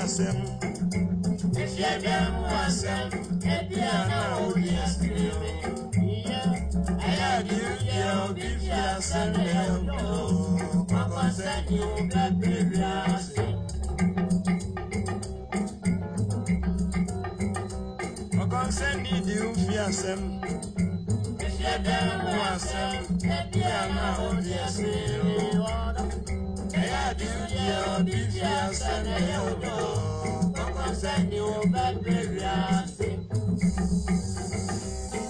asem. If you dem wasem, ebiana obi askrimi. Aya di obi fi asem leo. Makonseni ubebiri asem. Makonseni di ufi asem. If you dem wasem, ebiana obi askrimi. Aya di obi fi asem leo. Makonseni ubebiri asem.